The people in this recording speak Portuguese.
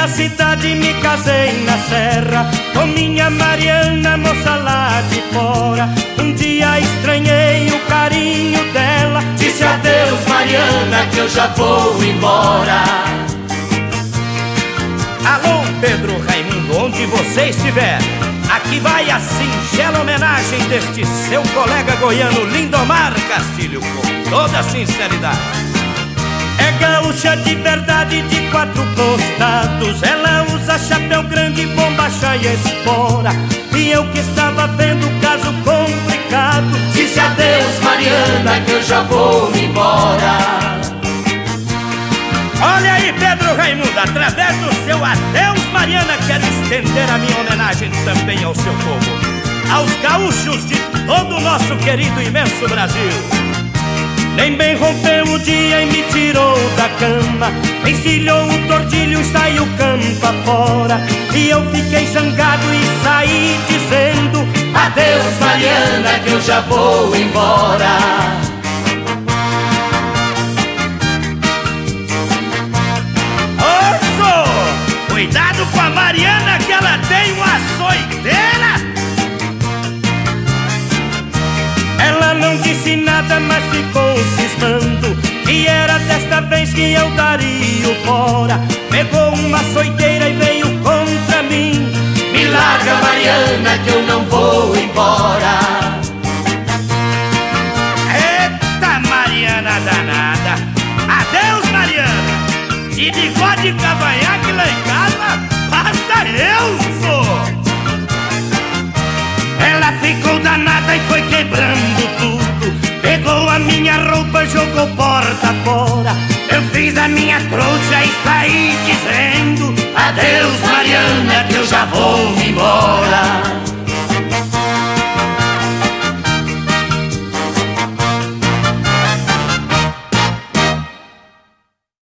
da cidade me casei na serra com minha Mariana, moça lá de fora. Um dia estranhei o carinho dela, disse adeus Mariana que eu já vou embora. Alô Pedro Raimundo, onde você estiver, aqui vai a singela homenagem deste seu colega goiano Lindomar Castilho, com toda sinceridade. É gaúcha de verdade, de quatro costados, ela usa chapéu grande, bombacha e espora. E eu que estava vendo o caso complicado, disse adeus Mariana que eu já vou embora. Olha aí Pedro Raimundo, através do seu adeus Mariana, quero estender a minha homenagem também ao seu povo, aos gaúchos de todo o nosso querido e imenso Brasil. Nem bem rompeu o dia e me tirou da cama, encilhou o tordilho e saiu campo afora. E eu fiquei zangado e saí dizendo adeus Mariana que eu já vou embora. Cuidado com a Mariana que ela tem uma açoiteira. Ela não disse nada, mas ficou cismando, e era desta vez que eu daria o fora. Pegou uma açoiteira e veio contra mim. Me larga Mariana que eu não vou embora. Eita Mariana danada, adeus Mariana. De bigode e cavanhaque lá em casa, basta eu sou. Ela ficou danada e foi quebrando tudo, pegou a minha roupa, jogou porta fora. Eu fiz a minha trouxa e saí dizendo adeus Mariana que eu já vou embora.